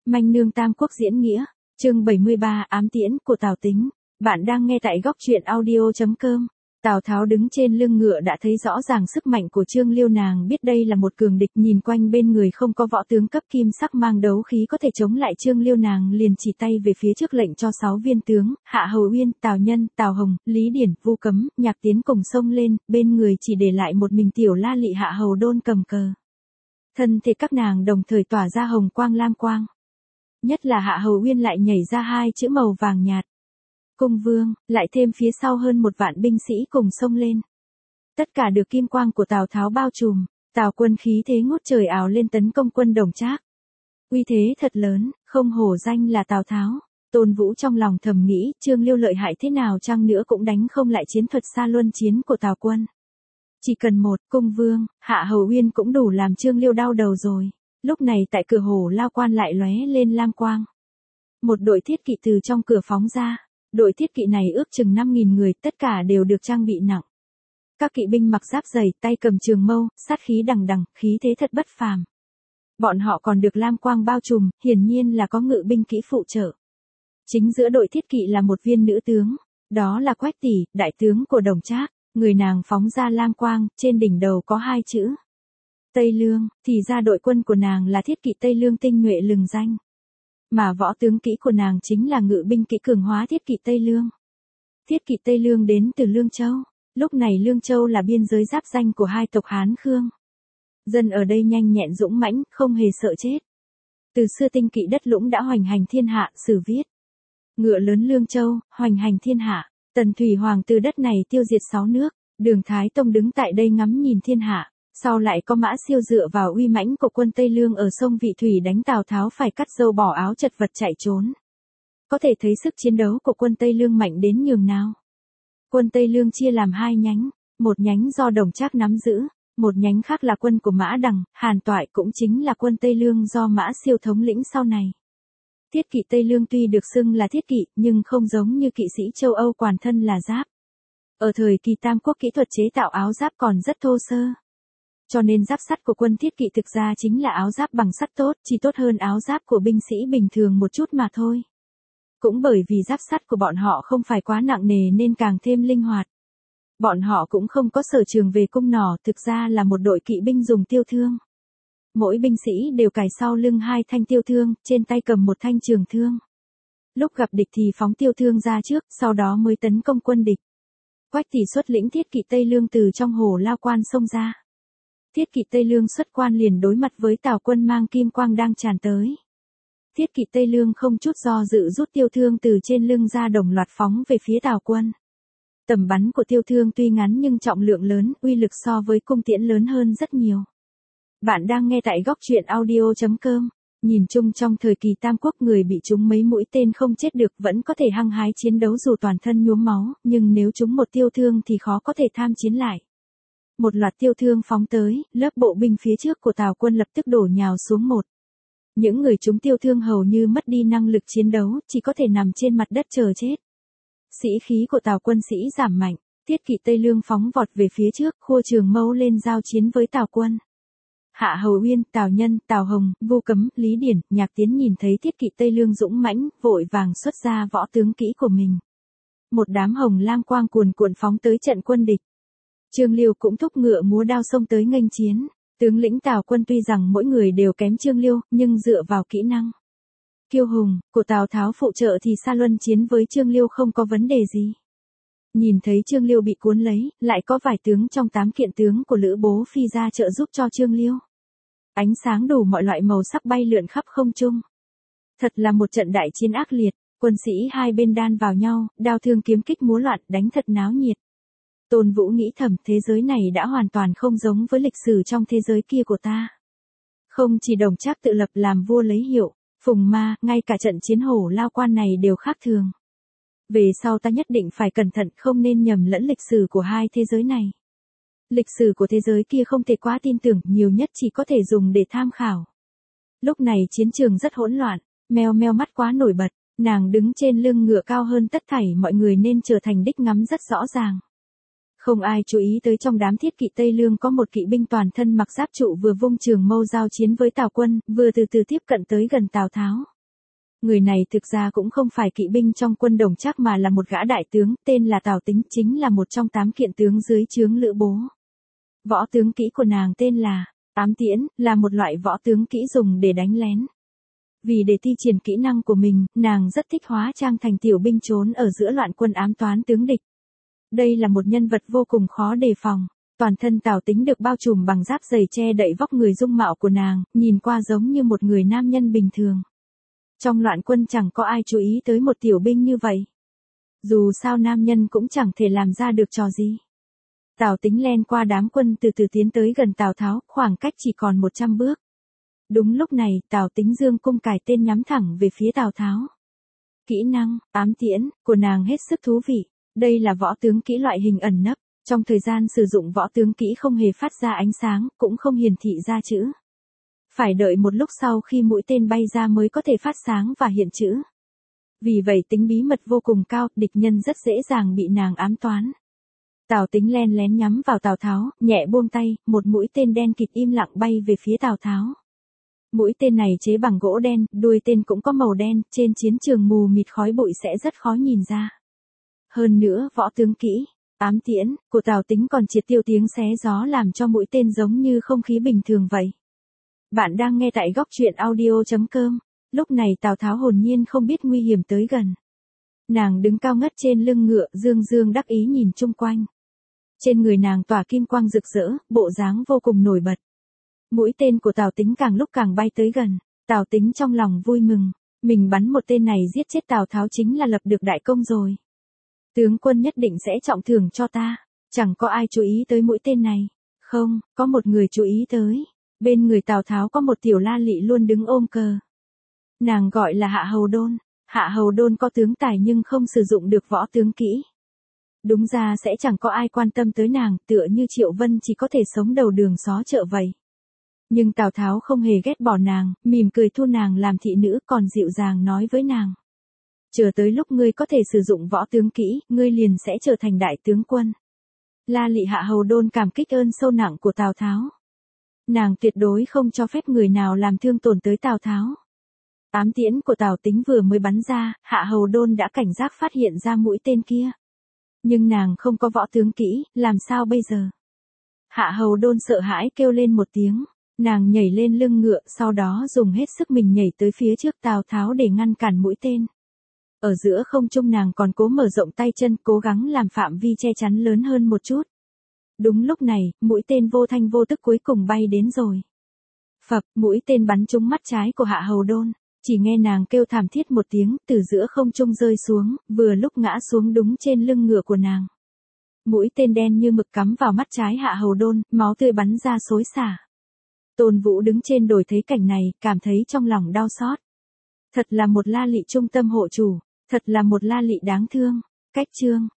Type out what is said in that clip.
Manh nương Tam Quốc diễn nghĩa, chương 73 ám tiễn của Tào Tính. Bạn đang nghe tại góc truyện audio.com. Tào Tháo đứng trên lưng ngựa đã thấy rõ ràng sức mạnh của Trương Liêu, nàng biết đây là một cường địch, nhìn quanh bên người không có võ tướng cấp kim sắc mang đấu khí có thể chống lại Trương Liêu, nàng liền chỉ tay về phía trước lệnh cho 6 viên tướng, Hạ Hầu Uyên, Tào Nhân, Tào Hồng, Lý Điển, Vu Cấm, Nhạc Tiến cùng xông lên, bên người chỉ để lại một mình Tiểu La Lị Hạ Hầu Đôn cầm cờ. Thân thể các nàng đồng thời tỏa ra hồng quang lam quang. Nhất là Hạ Hầu Uyên lại nhảy ra 2 chữ màu vàng nhạt. Cung vương, lại thêm phía sau hơn 1 vạn binh sĩ cùng xông lên. Tất cả được kim quang của Tào Tháo bao trùm, Tào quân khí thế ngút trời ào lên tấn công quân Đồng Trác. Uy thế thật lớn, không hổ danh là Tào Tháo. Tôn Vũ trong lòng thầm nghĩ, Trương Liêu lợi hại thế nào chăng nữa cũng đánh không lại chiến thuật xa luân chiến của Tào quân. Chỉ cần một cung vương, Hạ Hầu Uyên cũng đủ làm Trương Liêu đau đầu rồi. Lúc này tại cửa Hổ Lao Quan lại lóe lên lam quang. Một đội thiết kỵ từ trong cửa phóng ra. Đội thiết kỵ này ước chừng 5.000 người, tất cả đều được trang bị nặng. Các kỵ binh mặc giáp dày, tay cầm trường mâu, sát khí đằng đằng, khí thế thật bất phàm. Bọn họ còn được lam quang bao trùm, hiển nhiên là có ngự binh kỹ phụ trợ. Chính giữa đội thiết kỵ là một viên nữ tướng, đó là Quách Tỷ, đại tướng của Đồng Trác. Người nàng phóng ra lam quang, trên đỉnh đầu có 2 chữ Tây Lương, thì ra đội quân của nàng là thiết kỵ Tây Lương tinh nhuệ lừng danh. Mà võ tướng kỹ của nàng chính là ngự binh kỹ cường hóa thiết kỵ Tây Lương. Thiết kỵ Tây Lương đến từ Lương Châu, lúc này Lương Châu là biên giới giáp danh của 2 tộc Hán Khương. Dân ở đây nhanh nhẹn dũng mãnh, không hề sợ chết. Từ xưa tinh kỵ đất lũng đã hoành hành thiên hạ, sử viết. Ngựa lớn Lương Châu, hoành hành thiên hạ, Tần Thủy Hoàng từ đất này tiêu diệt 6 nước, Đường Thái Tông đứng tại đây ngắm nhìn thiên hạ. Sau lại có Mã Siêu dựa vào uy mãnh của quân Tây Lương ở sông Vị Thủy đánh Tào Tháo phải cắt râu bỏ áo chật vật chạy trốn. Có thể thấy sức chiến đấu của quân Tây Lương mạnh đến nhường nào. Quân Tây Lương chia làm 2 nhánh, một nhánh do Đồng Trác nắm giữ, một nhánh khác là quân của Mã Đằng, Hàn Toại cũng chính là quân Tây Lương do Mã Siêu thống lĩnh sau này. Thiết kỵ Tây Lương tuy được xưng là thiết kỵ nhưng không giống như kỵ sĩ châu Âu toàn thân là giáp. Ở thời kỳ Tam Quốc kỹ thuật chế tạo áo giáp còn rất thô sơ. Cho nên giáp sắt của quân thiết kỵ thực ra chính là áo giáp bằng sắt tốt, chỉ tốt hơn áo giáp của binh sĩ bình thường một chút mà thôi. Cũng bởi vì giáp sắt của bọn họ không phải quá nặng nề nên càng thêm linh hoạt. Bọn họ cũng không có sở trường về cung nỏ, thực ra là một đội kỵ binh dùng tiêu thương. Mỗi binh sĩ đều cài sau lưng 2 thanh tiêu thương, trên tay cầm 1 thanh trường thương. Lúc gặp địch thì phóng tiêu thương ra trước, sau đó mới tấn công quân địch. Quách Tỷ xuất lĩnh thiết kỵ Tây Lương từ trong Hổ Lao Quan xông ra. Thiết kỵ Tây Lương xuất quan liền đối mặt với Tào quân mang kim quang đang tràn tới. Thiết kỵ Tây Lương không chút do dự rút tiêu thương từ trên lưng ra đồng loạt phóng về phía Tào quân. Tầm bắn của tiêu thương tuy ngắn nhưng trọng lượng lớn, uy lực so với cung tiễn lớn hơn rất nhiều. Bạn đang nghe tại góc truyện audio.com. Nhìn chung trong thời kỳ Tam Quốc người bị trúng mấy mũi tên không chết được vẫn có thể hăng hái chiến đấu dù toàn thân nhuốm máu, nhưng nếu trúng một tiêu thương thì khó có thể tham chiến lại. Một loạt tiêu thương phóng tới, lớp bộ binh phía trước của Tào quân lập tức đổ nhào xuống một. Những người trúng tiêu thương hầu như mất đi năng lực chiến đấu, chỉ có thể nằm trên mặt đất chờ chết. Sĩ khí của Tào quân sĩ giảm mạnh, thiết kỵ Tây Lương phóng vọt về phía trước, khua trường mâu lên giao chiến với Tào quân. Hạ Hầu Uyên, Tào Nhân, Tào Hồng, Vu Cấm, Lý Điển, Nhạc Tiến nhìn thấy thiết kỵ Tây Lương dũng mãnh, vội vàng xuất ra võ tướng kỹ của mình. Một đám hồng lam quang cuồn cuộn phóng tới trận quân địch. Trương Liêu cũng thúc ngựa múa đao xông tới nghênh chiến. Tướng lĩnh Tào quân tuy rằng mỗi người đều kém Trương Liêu, nhưng dựa vào kỹ năng kiêu hùng của Tào Tháo phụ trợ thì xa luân chiến với Trương Liêu không có vấn đề gì. Nhìn thấy Trương Liêu bị cuốn lấy, lại có vài tướng trong 8 kiện tướng của Lữ Bố Phi ra trợ giúp cho Trương Liêu. Ánh sáng đủ mọi loại màu sắc bay lượn khắp không trung. Thật là một trận đại chiến ác liệt, quân sĩ hai bên đan vào nhau, đao thương kiếm kích múa loạn, đánh thật náo nhiệt. Tôn Vũ nghĩ thầm, thế giới này đã hoàn toàn không giống với lịch sử trong thế giới kia của ta. Không chỉ Đồng Trác tự lập làm vua lấy hiệu, phùng ma, ngay cả trận chiến Hổ Lao Quan này đều khác thường. Về sau ta nhất định phải cẩn thận, không nên nhầm lẫn lịch sử của 2 thế giới này. Lịch sử của thế giới kia không thể quá tin tưởng, nhiều nhất chỉ có thể dùng để tham khảo. Lúc này chiến trường rất hỗn loạn, meo meo mắt quá nổi bật, nàng đứng trên lưng ngựa cao hơn tất thảy mọi người nên trở thành đích ngắm rất rõ ràng. Không ai chú ý tới trong đám thiết kỵ Tây Lương có một kỵ binh toàn thân mặc giáp trụ vừa vung trường mâu giao chiến với Tào quân, vừa từ từ tiếp cận tới gần Tào Tháo. Người này thực ra cũng không phải kỵ binh trong quân Đồng Trác mà là một gã đại tướng, tên là Tào Tính, chính là một trong 8 kiện tướng dưới trướng Lữ Bố. Võ tướng kỹ của nàng tên là ám tiễn, là một loại võ tướng kỹ dùng để đánh lén. Vì để thi triển kỹ năng của mình, nàng rất thích hóa trang thành tiểu binh trốn ở giữa loạn quân ám toán tướng địch. Đây là một nhân vật vô cùng khó đề phòng. Toàn thân Tào Tính được bao trùm bằng giáp dày che đậy vóc người dung mạo của nàng, nhìn qua giống như một người nam nhân bình thường. Trong loạn quân chẳng có ai chú ý tới một tiểu binh như vậy. Dù sao nam nhân cũng chẳng thể làm ra được trò gì. Tào Tính len qua đám quân từ từ tiến tới gần Tào Tháo, khoảng cách chỉ còn 100 bước. Đúng lúc này, Tào Tính giương cung cài tên nhắm thẳng về phía Tào Tháo. Kỹ năng, ám tiễn, của nàng hết sức thú vị. Đây là võ tướng kỹ loại hình ẩn nấp. Trong thời gian sử dụng võ tướng kỹ không hề phát ra ánh sáng, cũng không hiển thị ra chữ. Phải đợi một lúc sau khi mũi tên bay ra mới có thể phát sáng và hiện chữ. Vì vậy tính bí mật vô cùng cao, địch nhân rất dễ dàng bị nàng ám toán. Tào Tính len lén nhắm vào Tào Tháo, nhẹ buông tay, một mũi tên đen kịt im lặng bay về phía Tào Tháo. Mũi tên này chế bằng gỗ đen, đuôi tên cũng có màu đen, trên chiến trường mù mịt khói bụi sẽ rất khó nhìn ra. Hơn nữa, võ tướng kỹ, ám tiễn, của Tào Tính còn triệt tiêu tiếng xé gió làm cho mũi tên giống như không khí bình thường vậy. Bạn đang nghe tại góc truyện audio.com. Lúc này Tào Tháo hồn nhiên không biết nguy hiểm tới gần. Nàng đứng cao ngất trên lưng ngựa, dương dương đắc ý nhìn chung quanh. Trên người nàng tỏa kim quang rực rỡ, bộ dáng vô cùng nổi bật. Mũi tên của Tào Tính càng lúc càng bay tới gần. Tào Tính trong lòng vui mừng. Mình bắn một tên này giết chết Tào Tháo chính là lập được đại công rồi. Tướng quân nhất định sẽ trọng thưởng cho ta. Chẳng có ai chú ý tới mũi tên này. Không, có một người chú ý tới. Bên người Tào Tháo có một tiểu la lị luôn đứng ôm cờ. Nàng gọi là Hạ Hầu Đôn. Hạ Hầu Đôn có tướng tài nhưng không sử dụng được võ tướng kỹ. Đúng ra sẽ chẳng có ai quan tâm tới nàng, tựa như Triệu Vân chỉ có thể sống đầu đường xó chợ vậy. Nhưng Tào Tháo không hề ghét bỏ nàng, mỉm cười thu nàng làm thị nữ, còn dịu dàng nói với nàng. Chờ tới lúc ngươi có thể sử dụng võ tướng kỹ, ngươi liền sẽ trở thành đại tướng quân. La lị Hạ Hầu Đôn cảm kích ơn sâu nặng của Tào Tháo. Nàng tuyệt đối không cho phép người nào làm thương tổn tới Tào Tháo. Ám tiễn của Tào Tính vừa mới bắn ra, Hạ Hầu Đôn đã cảnh giác phát hiện ra mũi tên kia. Nhưng nàng không có võ tướng kỹ, làm sao bây giờ? Hạ Hầu Đôn sợ hãi kêu lên một tiếng. Nàng nhảy lên lưng ngựa, sau đó dùng hết sức mình nhảy tới phía trước Tào Tháo để ngăn cản mũi tên. Ở giữa không trung nàng còn cố mở rộng tay chân, cố gắng làm phạm vi che chắn lớn hơn một chút. Đúng lúc này, mũi tên vô thanh vô tức cuối cùng bay đến rồi. Phập, mũi tên bắn trúng mắt trái của Hạ Hầu Đôn. Chỉ nghe nàng kêu thảm thiết một tiếng, từ giữa không trung rơi xuống, vừa lúc ngã xuống đúng trên lưng ngựa của nàng. Mũi tên đen như mực cắm vào mắt trái Hạ Hầu Đôn, máu tươi bắn ra xối xả. Tôn Vũ đứng trên đồi thấy cảnh này, cảm thấy trong lòng đau xót. Thật là một la lị trung tâm hộ chủ, thật là một la lị đáng thương. Cách chương